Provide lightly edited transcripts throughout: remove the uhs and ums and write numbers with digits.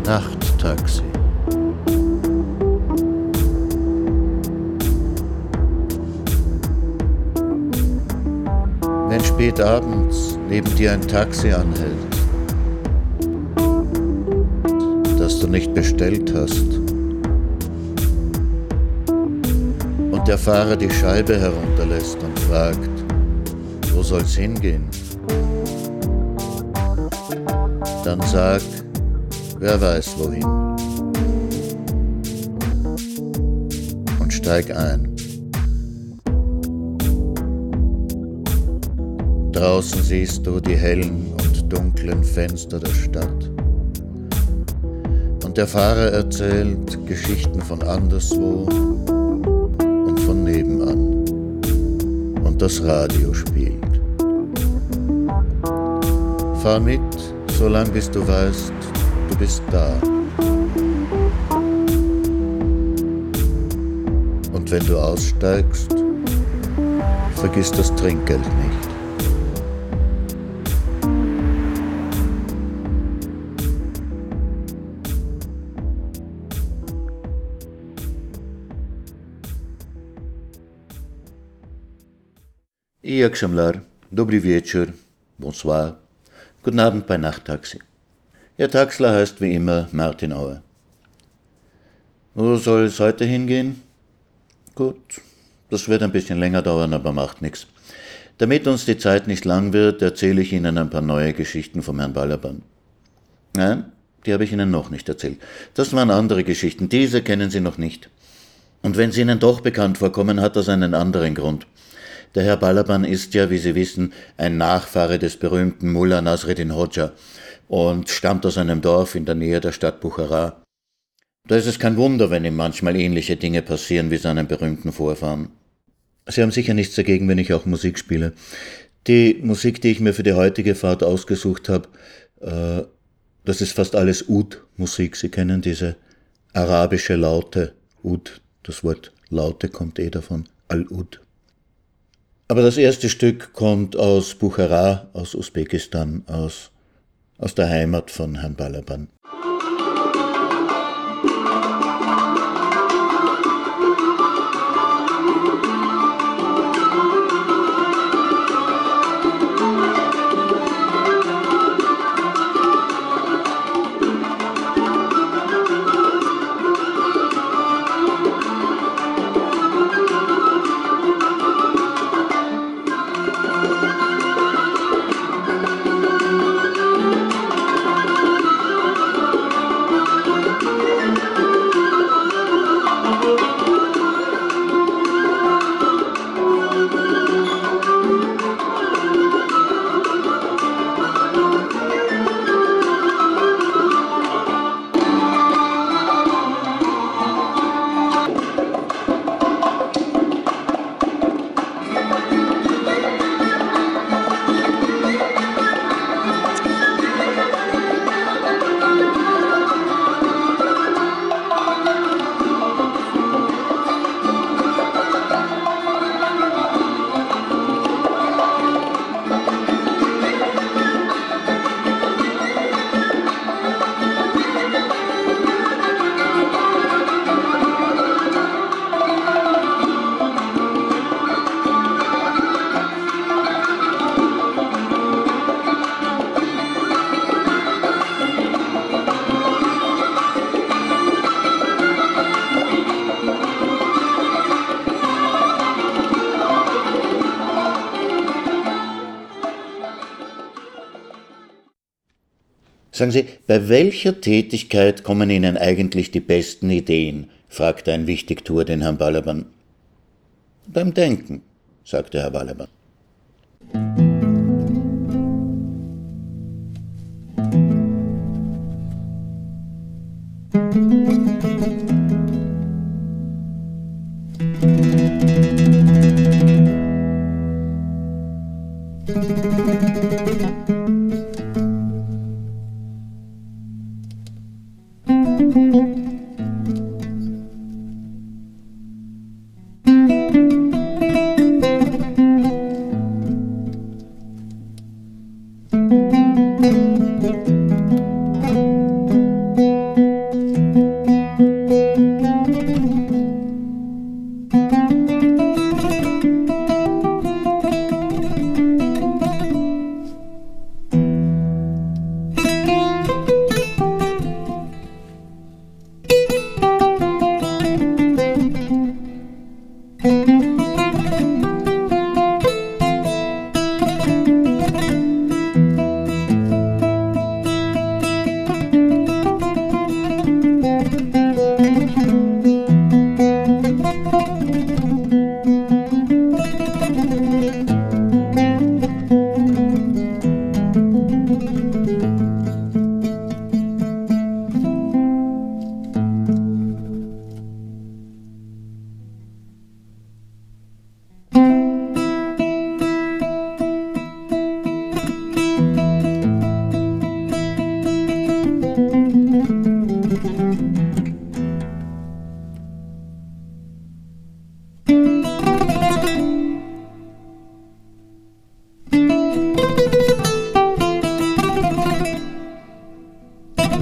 Nachttaxi. Wenn spät abends neben dir ein Taxi anhält, das du nicht bestellt hast, und der Fahrer die Scheibe herunterlässt und fragt, wo soll's hingehen? Dann sag, wer weiß wohin. Und steig ein. Draußen siehst du die hellen und dunklen Fenster der Stadt. Und der Fahrer erzählt Geschichten von anderswo und von nebenan. Und das Radio spielt. Fahr mit, solange bis du weißt, du bist da. Und wenn du aussteigst, vergiss das Trinkgeld nicht. Jak Szemlar, dobry wieczór, bonsoir, guten Abend bei Nachttaxi. Ihr Taxler heißt wie immer Martin Auer. Wo soll es heute hingehen? Gut, das wird ein bisschen länger dauern, aber macht nichts. Damit uns die Zeit nicht lang wird, erzähle ich Ihnen ein paar neue Geschichten vom Herrn Balaban. Nein, die habe ich Ihnen noch nicht erzählt. Das waren andere Geschichten, diese kennen Sie noch nicht. Und wenn sie Ihnen doch bekannt vorkommen, hat das einen anderen Grund. Der Herr Balaban ist ja, wie Sie wissen, ein Nachfahre des berühmten Mullah Nasreddin Hodja und stammt aus einem Dorf in der Nähe der Stadt Buchara. Da ist es kein Wunder, wenn ihm manchmal ähnliche Dinge passieren wie seinen berühmten Vorfahren. Sie haben sicher nichts dagegen, wenn ich auch Musik spiele. Die Musik, die ich mir für die heutige Fahrt ausgesucht habe, das ist fast alles Ud-Musik. Sie kennen diese arabische Laute. Ud, das Wort Laute kommt davon, Al-Ud. Aber das erste Stück kommt aus Buchara, aus Usbekistan, aus der Heimat von Herrn Balaban. Sagen Sie, bei welcher Tätigkeit kommen Ihnen eigentlich die besten Ideen? Fragte ein Wichtigtuer den Herrn Balaban. Beim Denken, sagte Herr Balaban.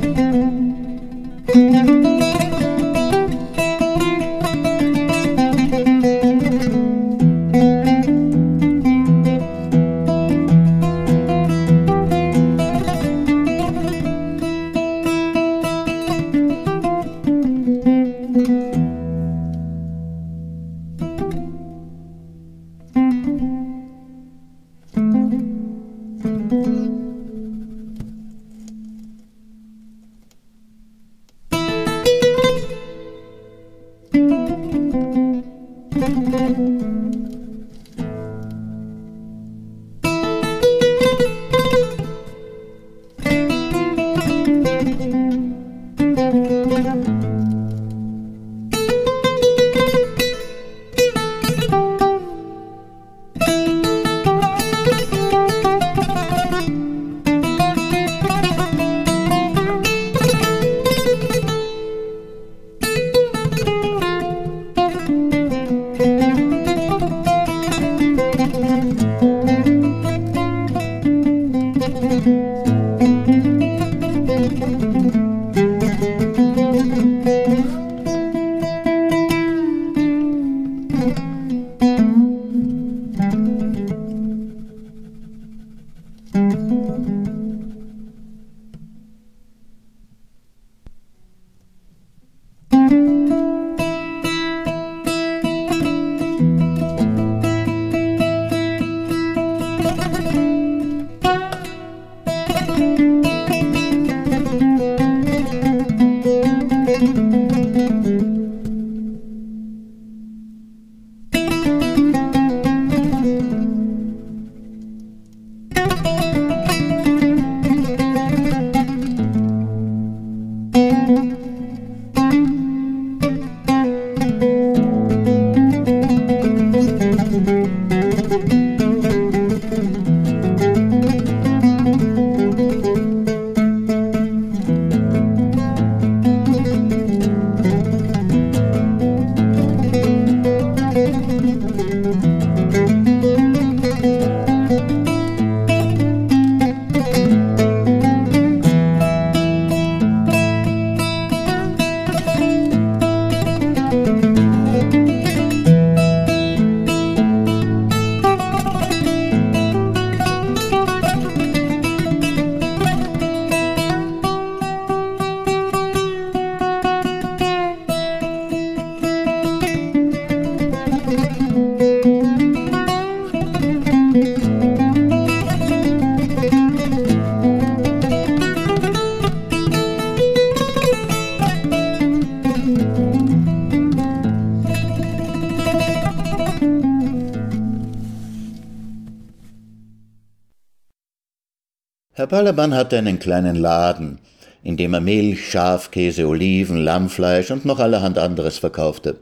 Herr Balaban hatte einen kleinen Laden, in dem er Milch, Schafkäse, Oliven, Lammfleisch und noch allerhand anderes verkaufte.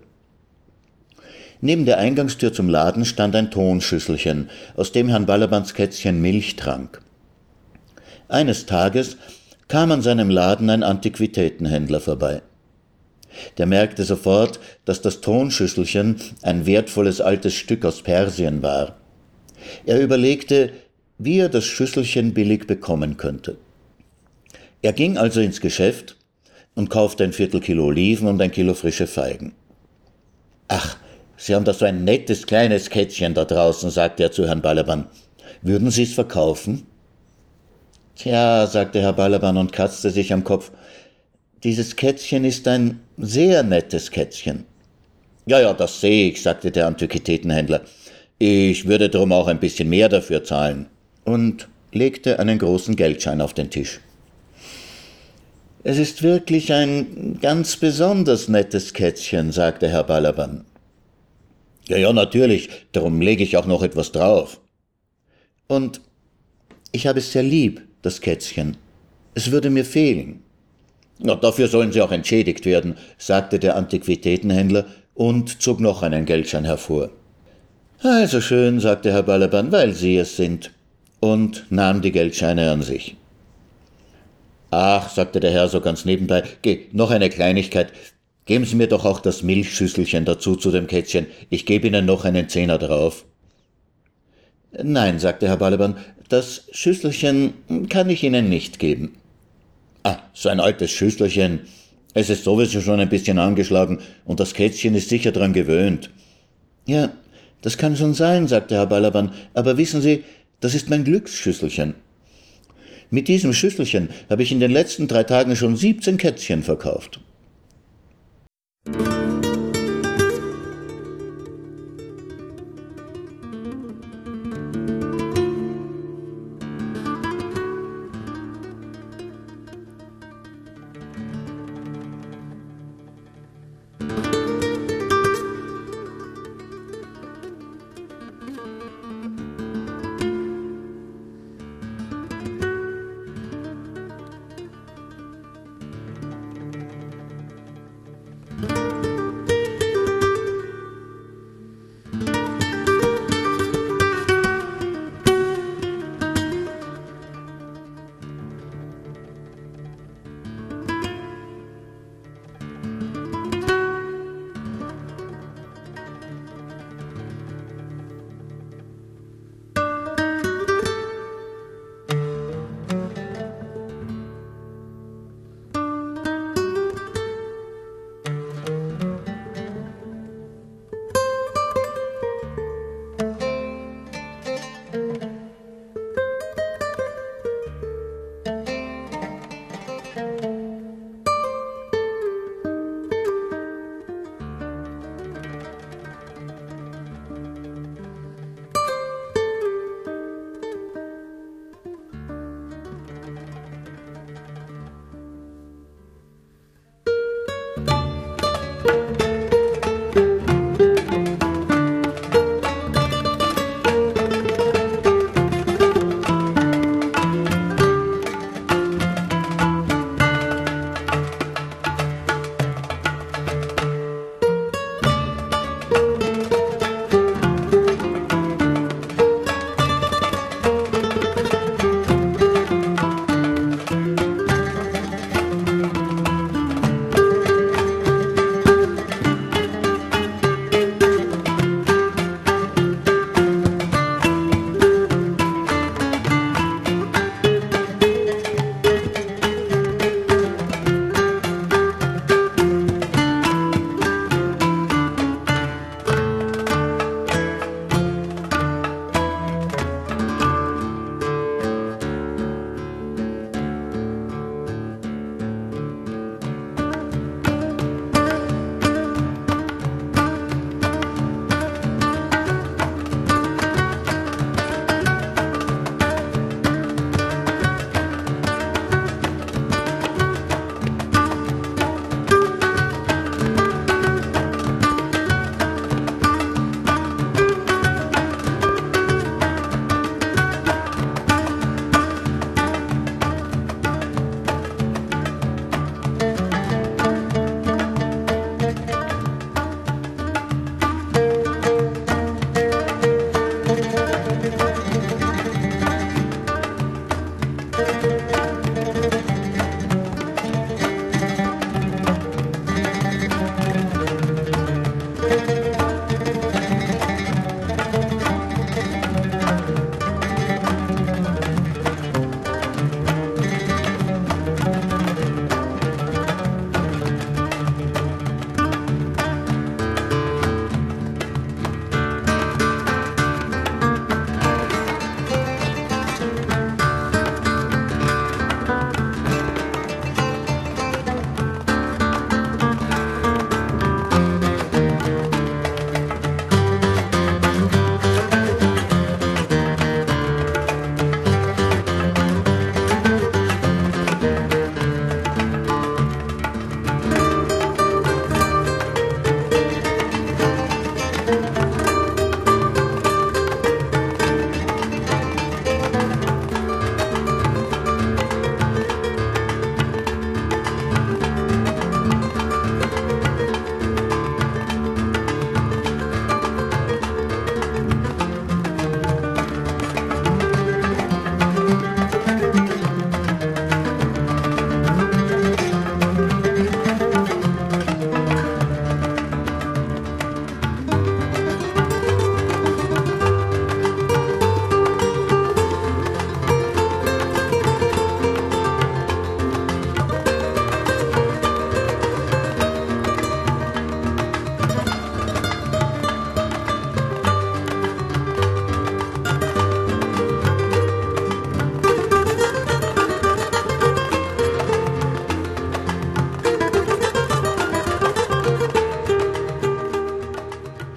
Neben der Eingangstür zum Laden stand ein Tonschüsselchen, aus dem Herrn Balabans Kätzchen Milch trank. Eines Tages kam an seinem Laden ein Antiquitätenhändler vorbei. Der merkte sofort, dass das Tonschüsselchen ein wertvolles altes Stück aus Persien war. Er überlegte, wie er das Schüsselchen billig bekommen könnte. Er ging also ins Geschäft und kaufte ein Viertelkilo Oliven und ein Kilo frische Feigen. »Ach, Sie haben da so ein nettes kleines Kätzchen da draußen«, sagte er zu Herrn Balaban. »Würden Sie es verkaufen?« »Tja«, sagte Herr Balaban und kratzte sich am Kopf, »dieses Kätzchen ist ein sehr nettes Kätzchen.« »Ja, das sehe ich«, sagte der Antiquitätenhändler. »Ich würde drum auch ein bisschen mehr dafür zahlen.« Und legte einen großen Geldschein auf den Tisch. »Es ist wirklich ein ganz besonders nettes Kätzchen«, sagte Herr Balaban. »Ja, natürlich, darum lege ich auch noch etwas drauf.« »Und ich habe es sehr lieb, das Kätzchen. Es würde mir fehlen.« »Na, dafür sollen Sie auch entschädigt werden«, sagte der Antiquitätenhändler und zog noch einen Geldschein hervor. »Also schön«, sagte Herr Balaban, »weil Sie es sind«, und nahm die Geldscheine an sich. »Ach«, sagte der Herr so ganz nebenbei, noch eine Kleinigkeit. Geben Sie mir doch auch das Milchschüsselchen dazu zu dem Kätzchen. Ich gebe Ihnen noch einen Zehner drauf.« »Nein«, sagte Herr Balaban, »das Schüsselchen kann ich Ihnen nicht geben.« So ein altes Schüsselchen. Es ist sowieso schon ein bisschen angeschlagen und das Kätzchen ist sicher dran gewöhnt. Ja, das kann schon sein, sagte Herr Balaban, aber wissen Sie, das ist mein Glücksschüsselchen. Mit diesem Schüsselchen habe ich in den letzten 3 Tagen schon 17 Kätzchen verkauft.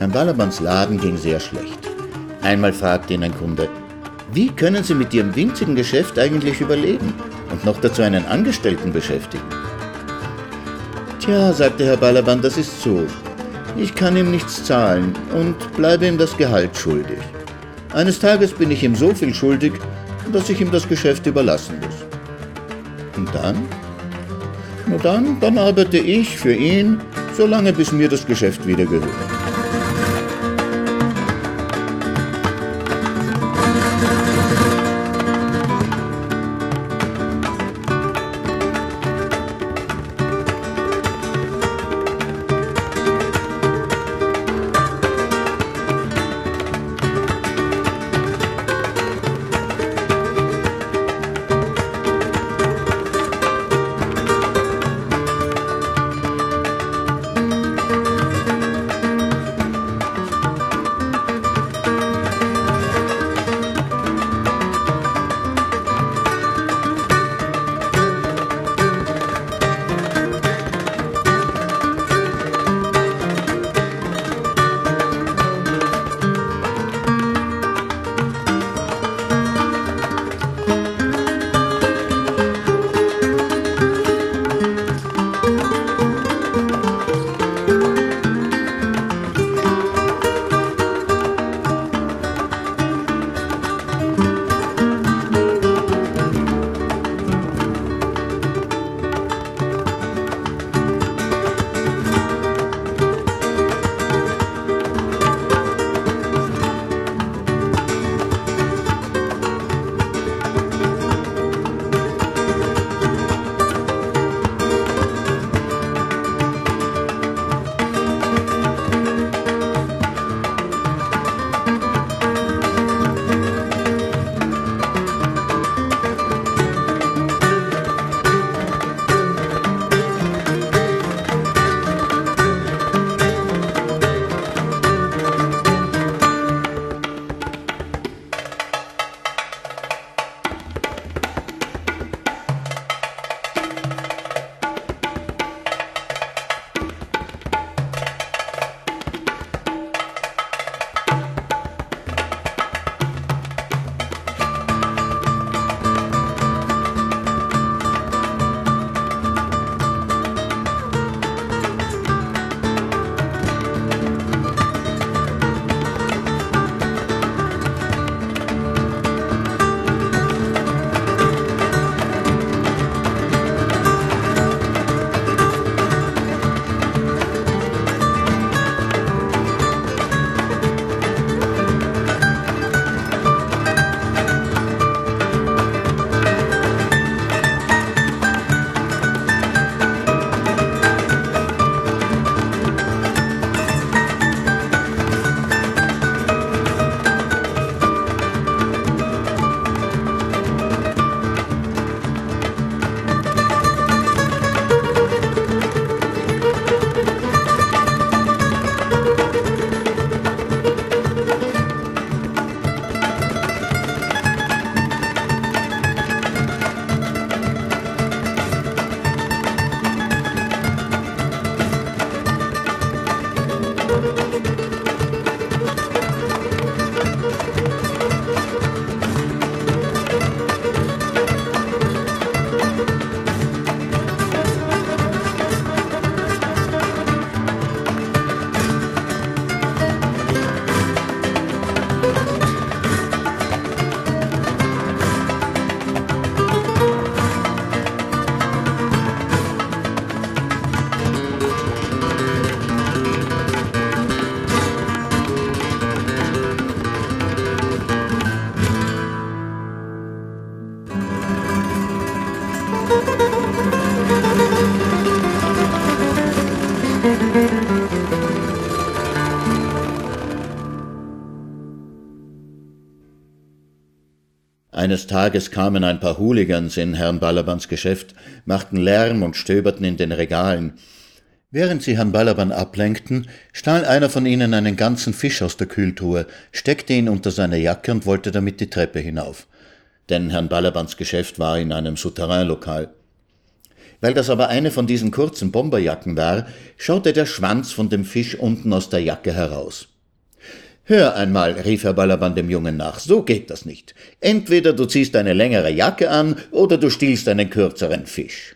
Herrn Balabans Laden ging sehr schlecht. Einmal fragte ihn ein Kunde: Wie können Sie mit Ihrem winzigen Geschäft eigentlich überleben und noch dazu einen Angestellten beschäftigen? Tja, sagte Herr Balaban, das ist so. Ich kann ihm nichts zahlen und bleibe ihm das Gehalt schuldig. Eines Tages bin ich ihm so viel schuldig, dass ich ihm das Geschäft überlassen muss. Und dann? Na dann arbeite ich für ihn, solange bis mir das Geschäft wieder gehört. Eines Tages kamen ein paar Hooligans in Herrn Balabans Geschäft, machten Lärm und stöberten in den Regalen. Während sie Herrn Balaban ablenkten, stahl einer von ihnen einen ganzen Fisch aus der Kühltruhe, steckte ihn unter seine Jacke und wollte damit die Treppe hinauf. Denn Herrn Balabans Geschäft war in einem Souterrain-Lokal. Weil das aber eine von diesen kurzen Bomberjacken war, schaute der Schwanz von dem Fisch unten aus der Jacke heraus. Hör einmal, rief Herr Balaban dem Jungen nach, so geht das nicht. Entweder du ziehst eine längere Jacke an oder du stiehlst einen kürzeren Fisch.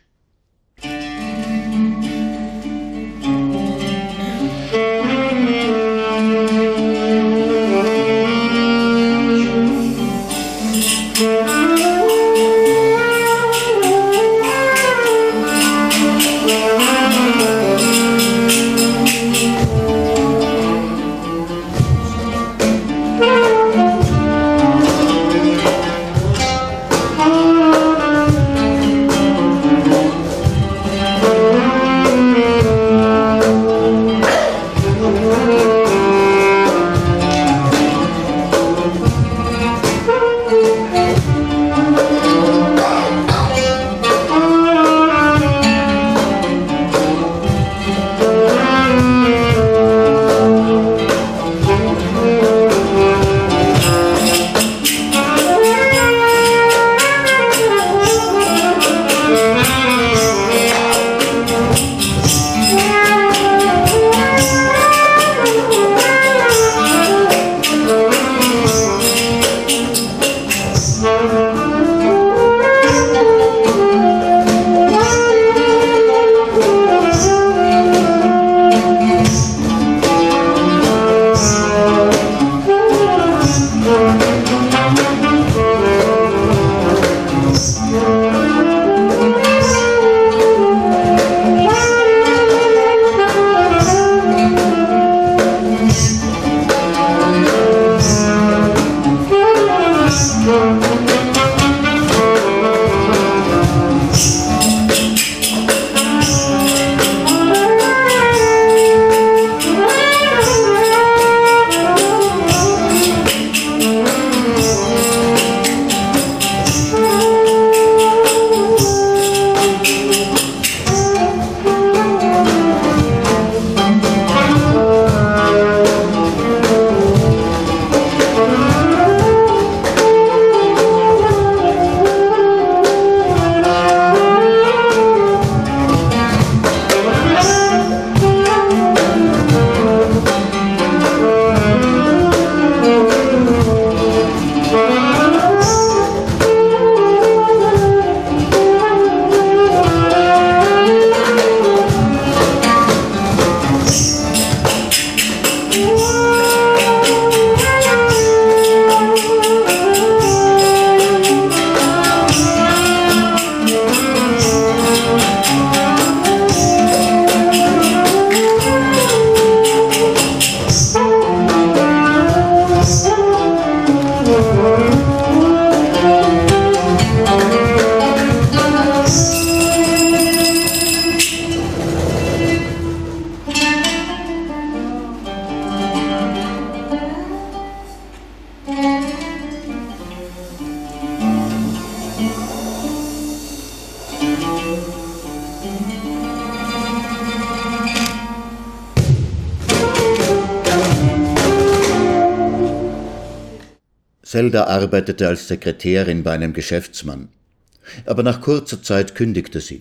Zelda arbeitete als Sekretärin bei einem Geschäftsmann. Aber nach kurzer Zeit kündigte sie.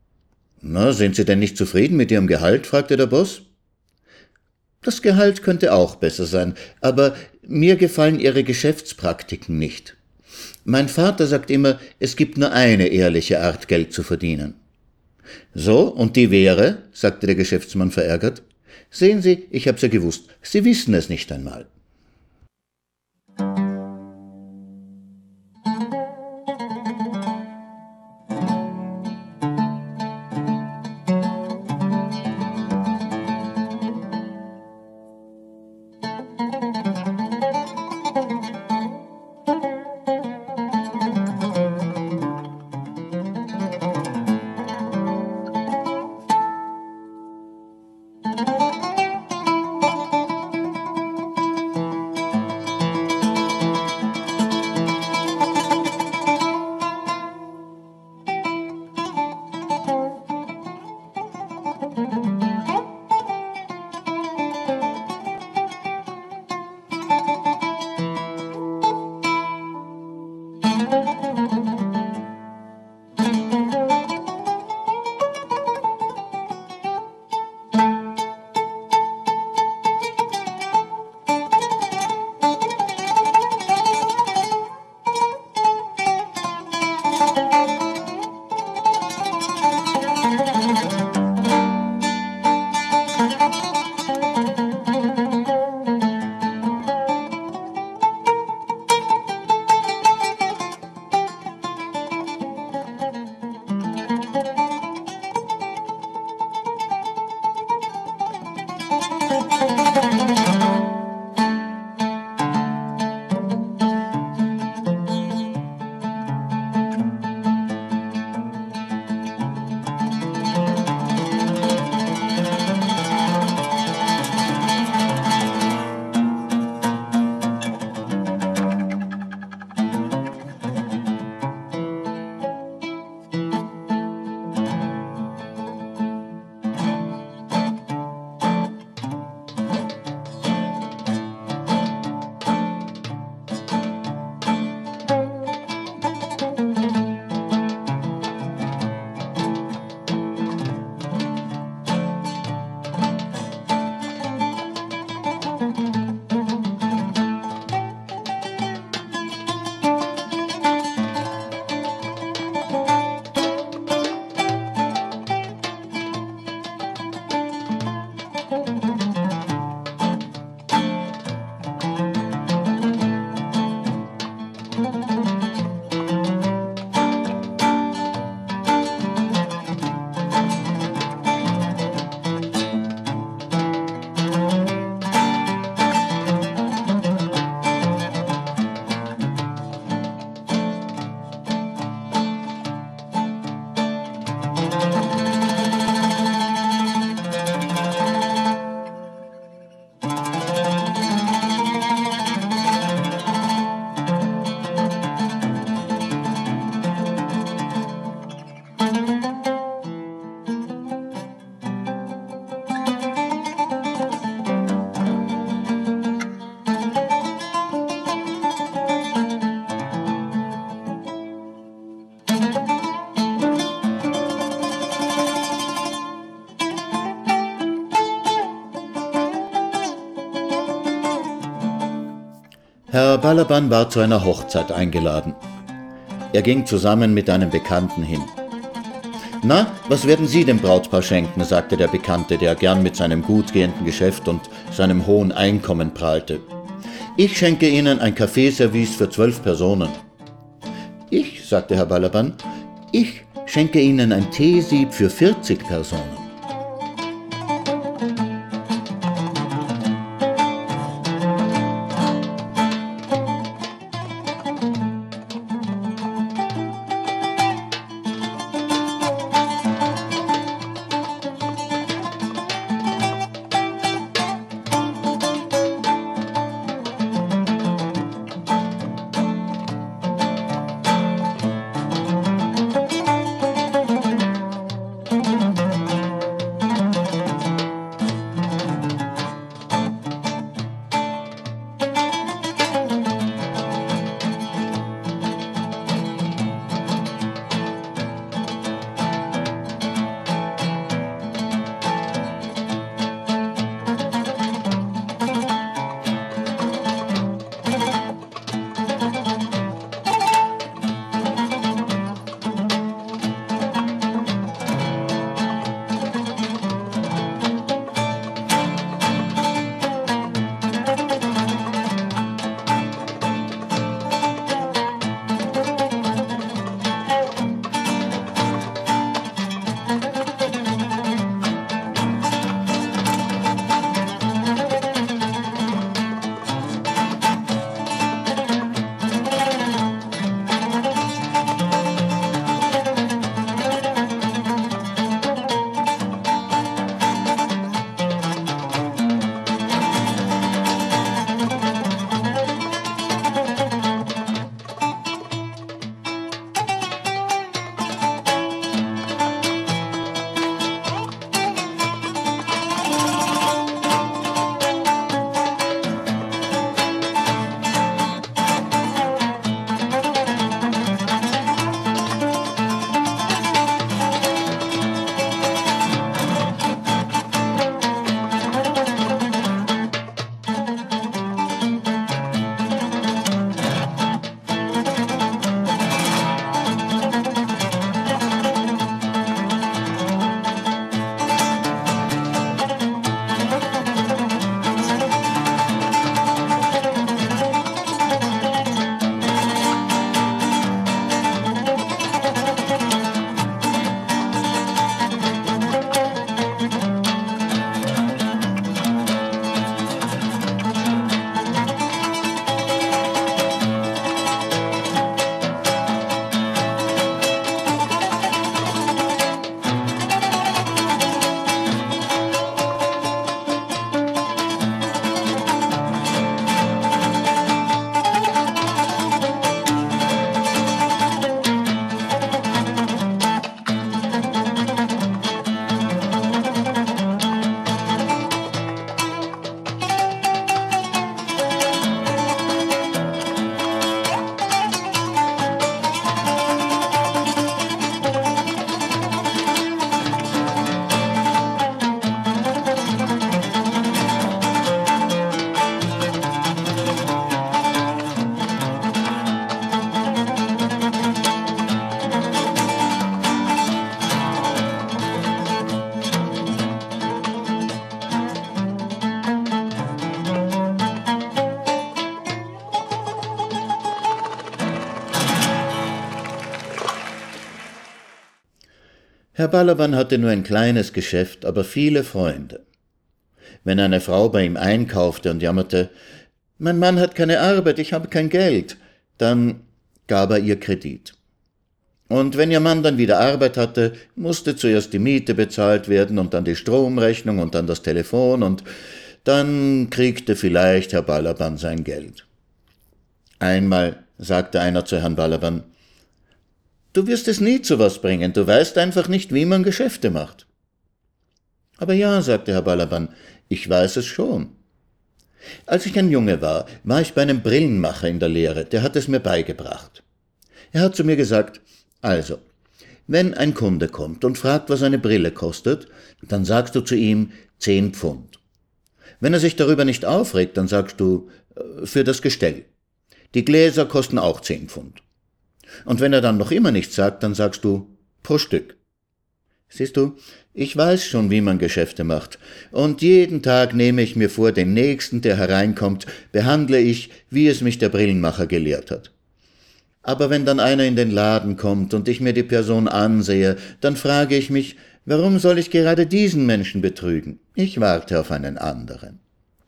»Na, sind Sie denn nicht zufrieden mit Ihrem Gehalt?« fragte der Boss. »Das Gehalt könnte auch besser sein, aber mir gefallen Ihre Geschäftspraktiken nicht. Mein Vater sagt immer, es gibt nur eine ehrliche Art, Geld zu verdienen.« »So, und die wäre?« sagte der Geschäftsmann verärgert. »Sehen Sie, ich hab's ja gewusst. Sie wissen es nicht einmal.« Herr Balaban war zu einer Hochzeit eingeladen. Er ging zusammen mit einem Bekannten hin. »Na, was werden Sie dem Brautpaar schenken?« sagte der Bekannte, der gern mit seinem gut gehenden Geschäft und seinem hohen Einkommen prahlte. »Ich schenke Ihnen ein Kaffeeservice für 12 Personen.« »Ich«, sagte Herr Balaban, »ich schenke Ihnen ein Teesieb für 40 Personen.« Herr Balaban hatte nur ein kleines Geschäft, aber viele Freunde. Wenn eine Frau bei ihm einkaufte und jammerte, »Mein Mann hat keine Arbeit, ich habe kein Geld«, dann gab er ihr Kredit. Und wenn ihr Mann dann wieder Arbeit hatte, musste zuerst die Miete bezahlt werden und dann die Stromrechnung und dann das Telefon und dann kriegte vielleicht Herr Balaban sein Geld. Einmal sagte einer zu Herrn Balaban, »Du wirst es nie zu was bringen, du weißt einfach nicht, wie man Geschäfte macht.« »Aber ja«, sagte Herr Balaban, »ich weiß es schon. Als ich ein Junge war ich bei einem Brillenmacher in der Lehre, der hat es mir beigebracht. Er hat zu mir gesagt, also, wenn ein Kunde kommt und fragt, was eine Brille kostet, dann sagst du zu ihm 10 Pfund. Wenn er sich darüber nicht aufregt, dann sagst du, für das Gestell. Die Gläser kosten auch 10 Pfund. Und wenn er dann noch immer nichts sagt, dann sagst du, pro Stück. Siehst du, ich weiß schon, wie man Geschäfte macht. Und jeden Tag nehme ich mir vor, den Nächsten, der hereinkommt, behandle ich, wie es mich der Brillenmacher gelehrt hat. Aber wenn dann einer in den Laden kommt und ich mir die Person ansehe, dann frage ich mich, warum soll ich gerade diesen Menschen betrügen? Ich warte auf einen anderen.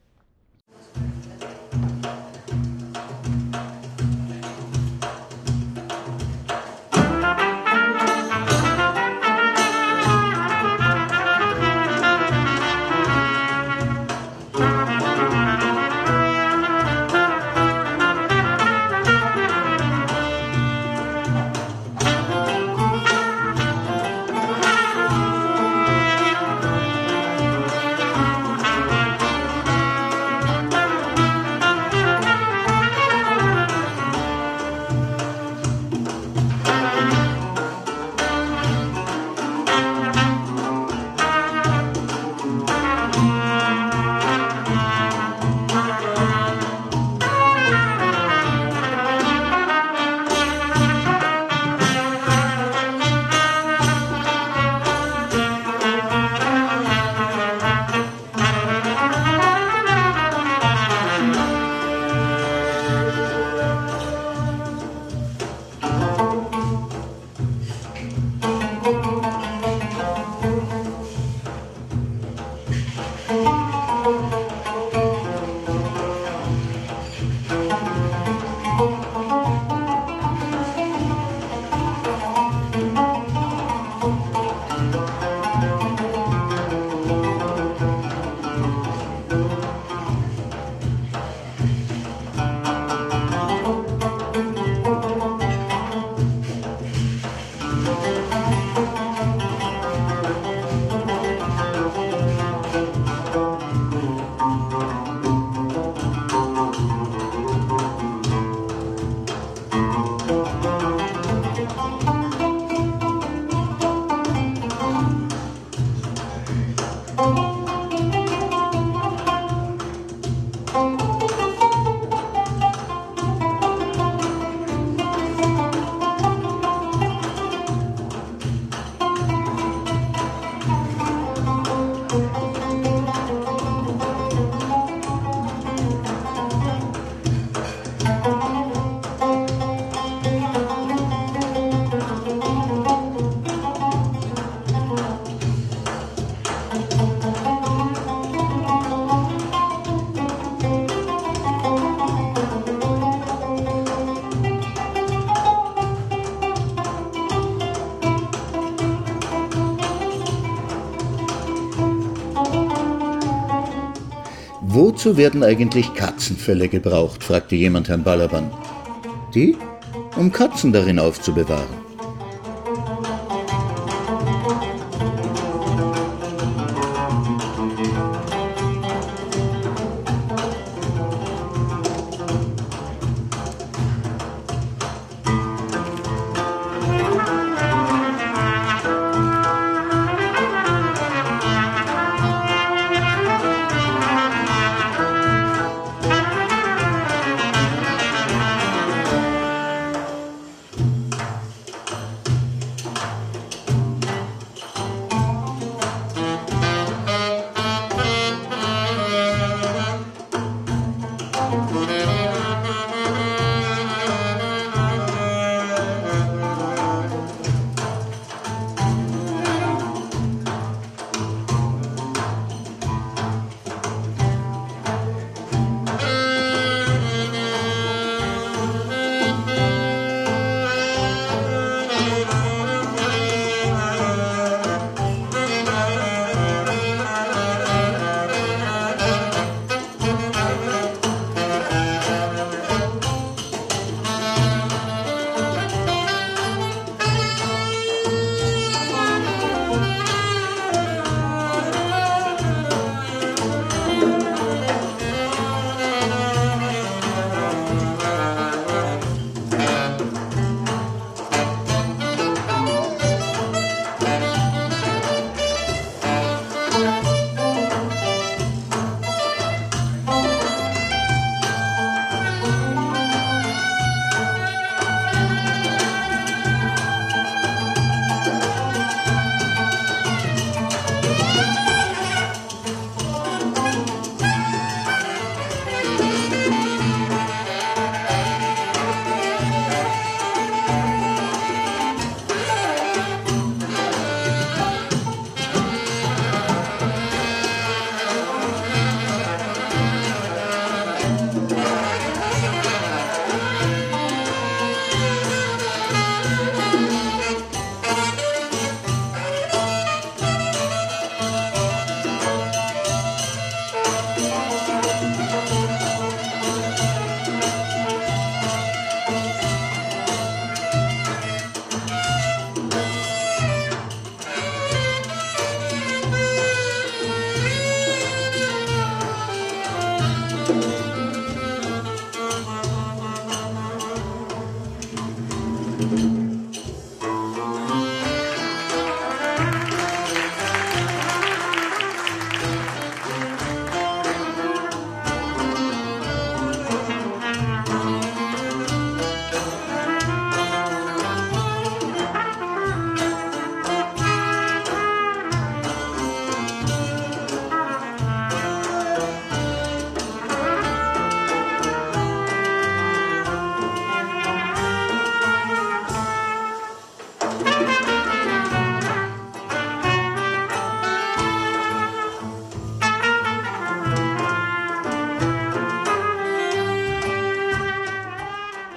Wozu werden eigentlich Katzenfelle gebraucht, fragte jemand Herrn Balaban. Die? Um Katzen darin aufzubewahren.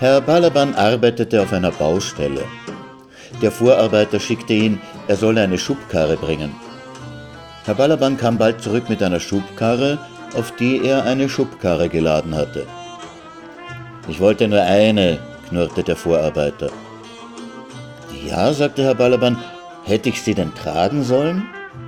Herr Balaban arbeitete auf einer Baustelle. Der Vorarbeiter schickte ihn, er solle eine Schubkarre bringen. Herr Balaban kam bald zurück mit einer Schubkarre, auf die er eine Schubkarre geladen hatte. »Ich wollte nur eine«, knurrte der Vorarbeiter. »Ja«, sagte Herr Balaban, »hätte ich sie denn tragen sollen?«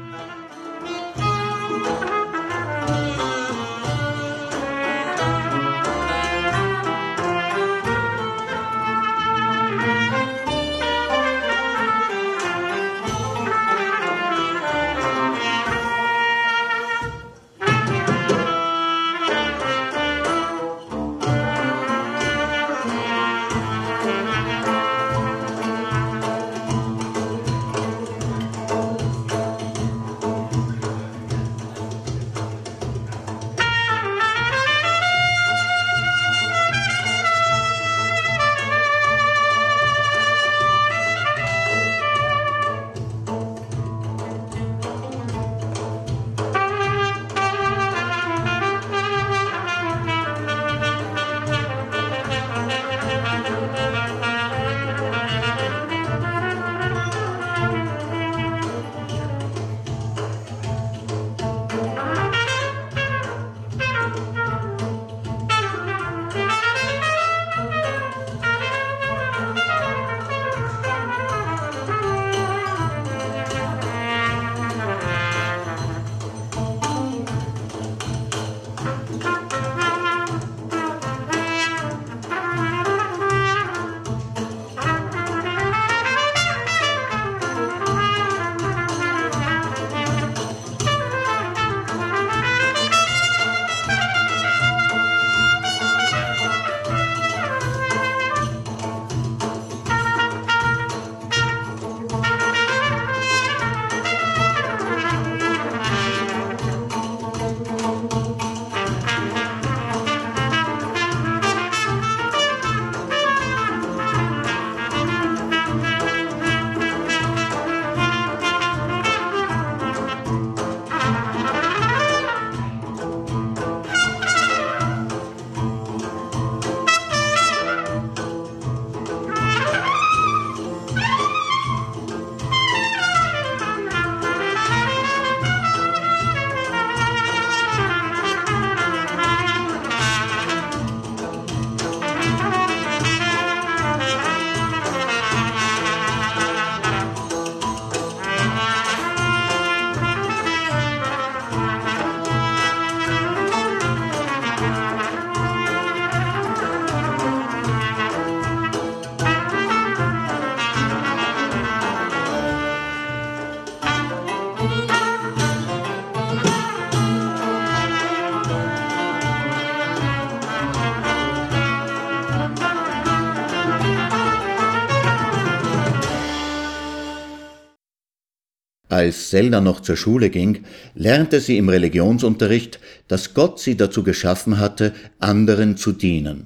Als Zelda noch zur Schule ging, lernte sie im Religionsunterricht, dass Gott sie dazu geschaffen hatte, anderen zu dienen.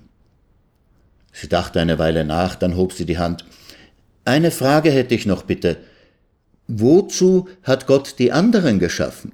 Sie dachte eine Weile nach, dann hob sie die Hand. »Eine Frage hätte ich noch bitte. Wozu hat Gott die anderen geschaffen?«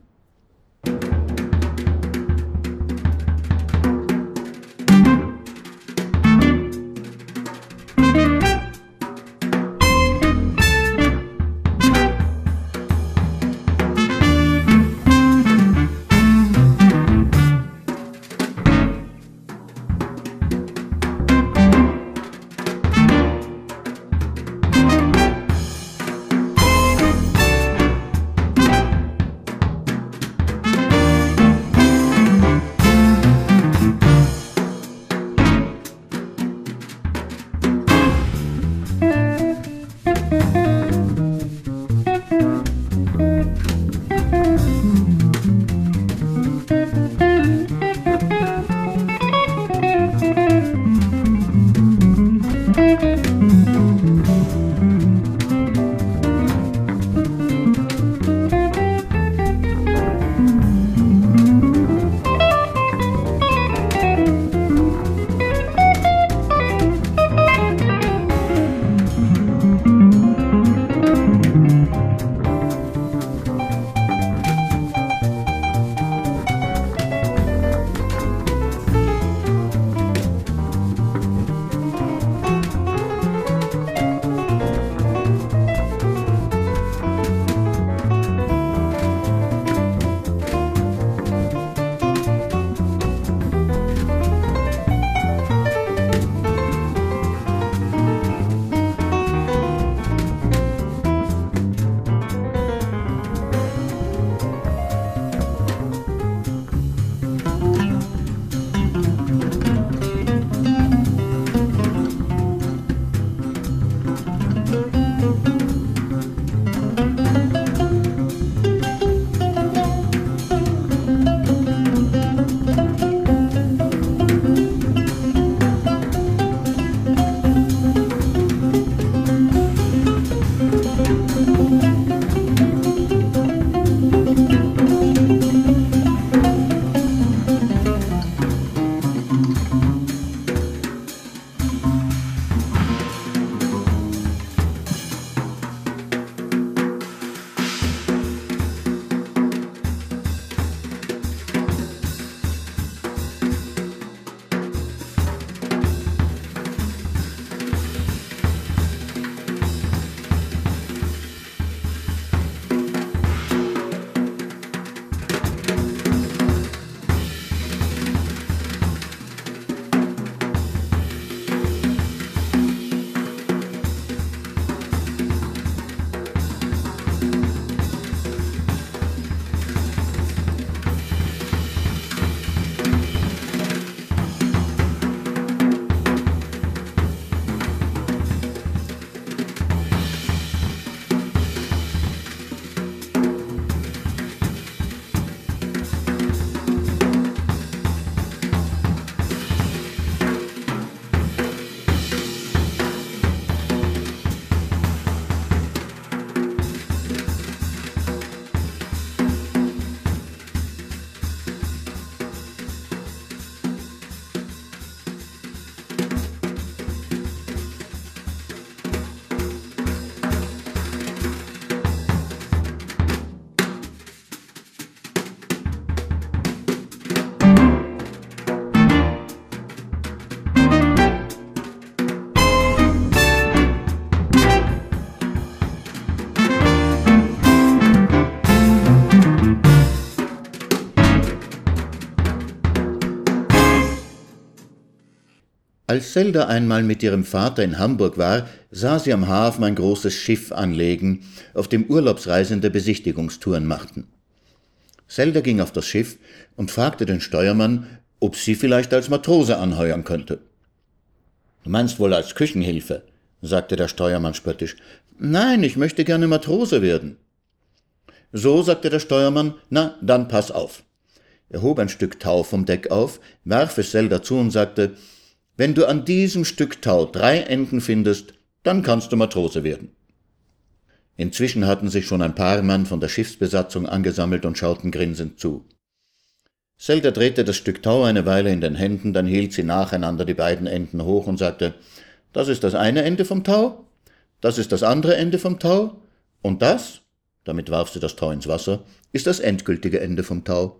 Als Zelda einmal mit ihrem Vater in Hamburg war, sah sie am Hafen ein großes Schiff anlegen, auf dem Urlaubsreisende Besichtigungstouren machten. Zelda ging auf das Schiff und fragte den Steuermann, ob sie vielleicht als Matrose anheuern könnte. »Du meinst wohl als Küchenhilfe«, sagte der Steuermann spöttisch. »Nein, ich möchte gerne Matrose werden.« »So«, sagte der Steuermann, »na, dann pass auf.« Er hob ein Stück Tau vom Deck auf, warf es Zelda zu und sagte, »Wenn du an diesem Stück Tau 3 Enden findest, dann kannst du Matrose werden.« Inzwischen hatten sich schon ein paar Mann von der Schiffsbesatzung angesammelt und schauten grinsend zu. Zelda drehte das Stück Tau eine Weile in den Händen, dann hielt sie nacheinander die beiden Enden hoch und sagte, »Das ist das eine Ende vom Tau, das ist das andere Ende vom Tau und das«, damit warf sie das Tau ins Wasser, »ist das endgültige Ende vom Tau.«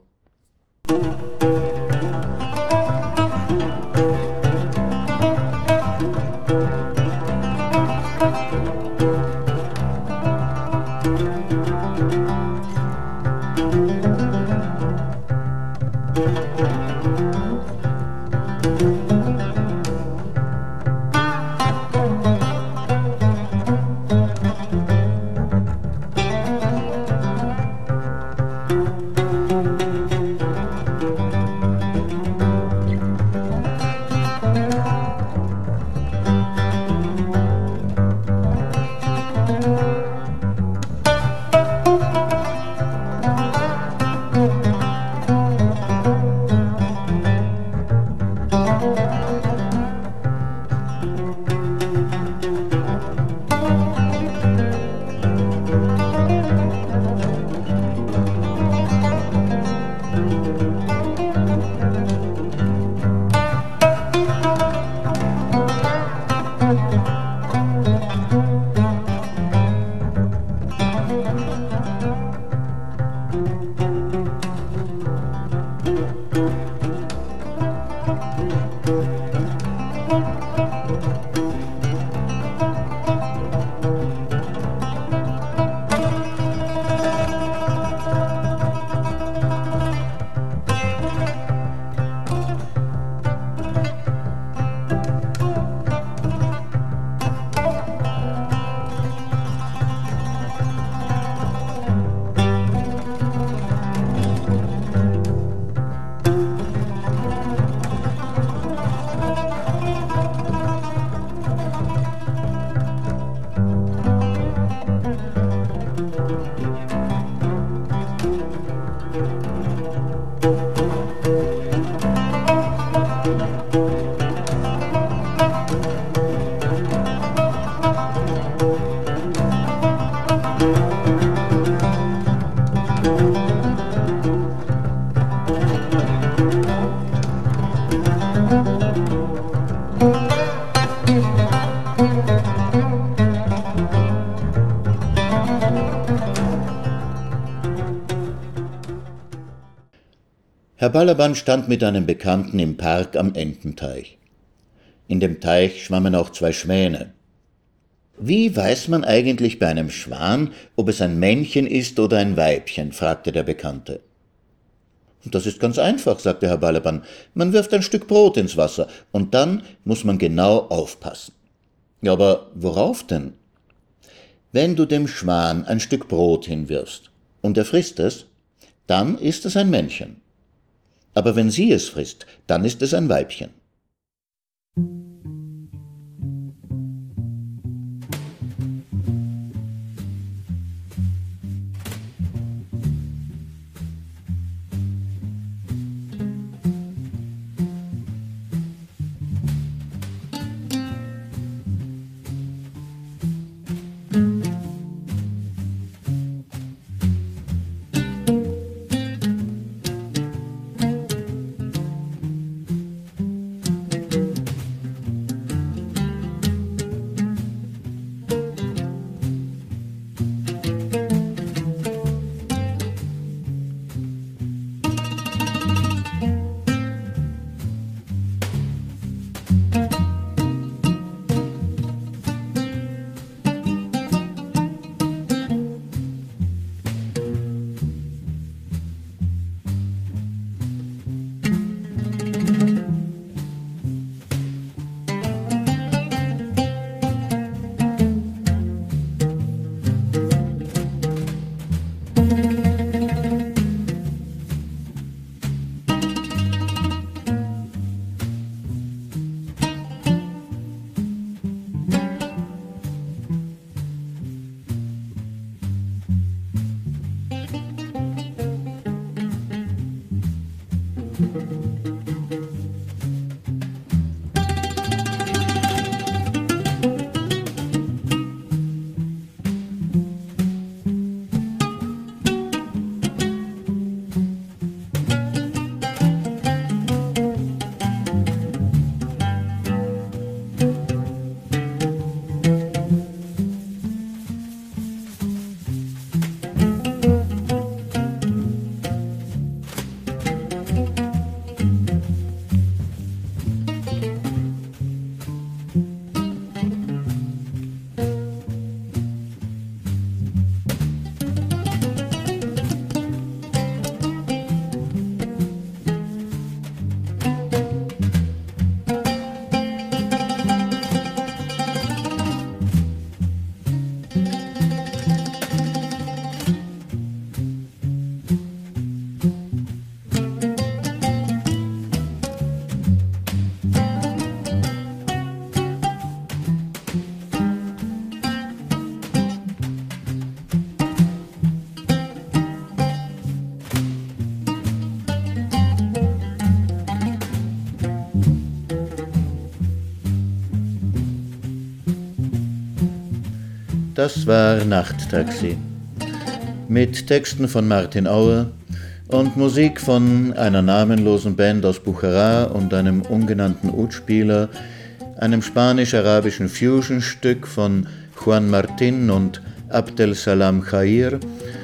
Herr Balaban stand mit einem Bekannten im Park am Ententeich. In dem Teich schwammen auch 2 Schwäne. »Wie weiß man eigentlich bei einem Schwan, ob es ein Männchen ist oder ein Weibchen?« fragte der Bekannte. »Das ist ganz einfach«, sagte Herr Balaban. »Man wirft ein Stück Brot ins Wasser und dann muss man genau aufpassen.« »Ja, aber worauf denn?« »Wenn du dem Schwan ein Stück Brot hinwirfst und er frisst es, dann ist es ein Männchen. Aber wenn sie es frisst, dann ist es ein Weibchen.« Das war Nachttaxi. Mit Texten von Martin Auer und Musik von einer namenlosen Band aus Buchara und einem ungenannten Udspieler, einem spanisch-arabischen Fusion-Stück von Juan Martin und Abdel Salam Khair,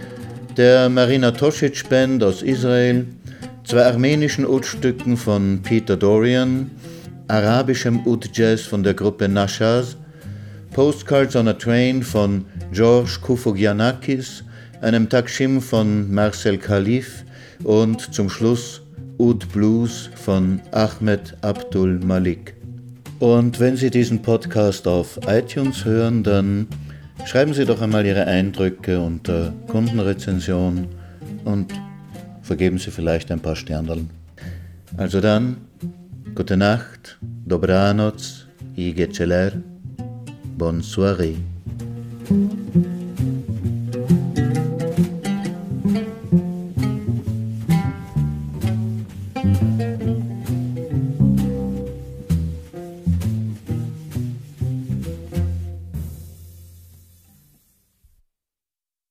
der Marina Tosic Band aus Israel, zwei armenischen Ud-Stücken von Peter Dorian, arabischem Ud-Jazz von der Gruppe Nashaz, Postcards on a Train von George Koufogiannakis, einem Takshim von Marcel Khalif und zum Schluss Ud Blues von Ahmed Abdul Malik. Und wenn Sie diesen Podcast auf iTunes hören, dann schreiben Sie doch einmal Ihre Eindrücke unter Kundenrezension und vergeben Sie vielleicht ein paar Sterndeln. Also dann, gute Nacht, dobranoc i geceler. Bonne soirée.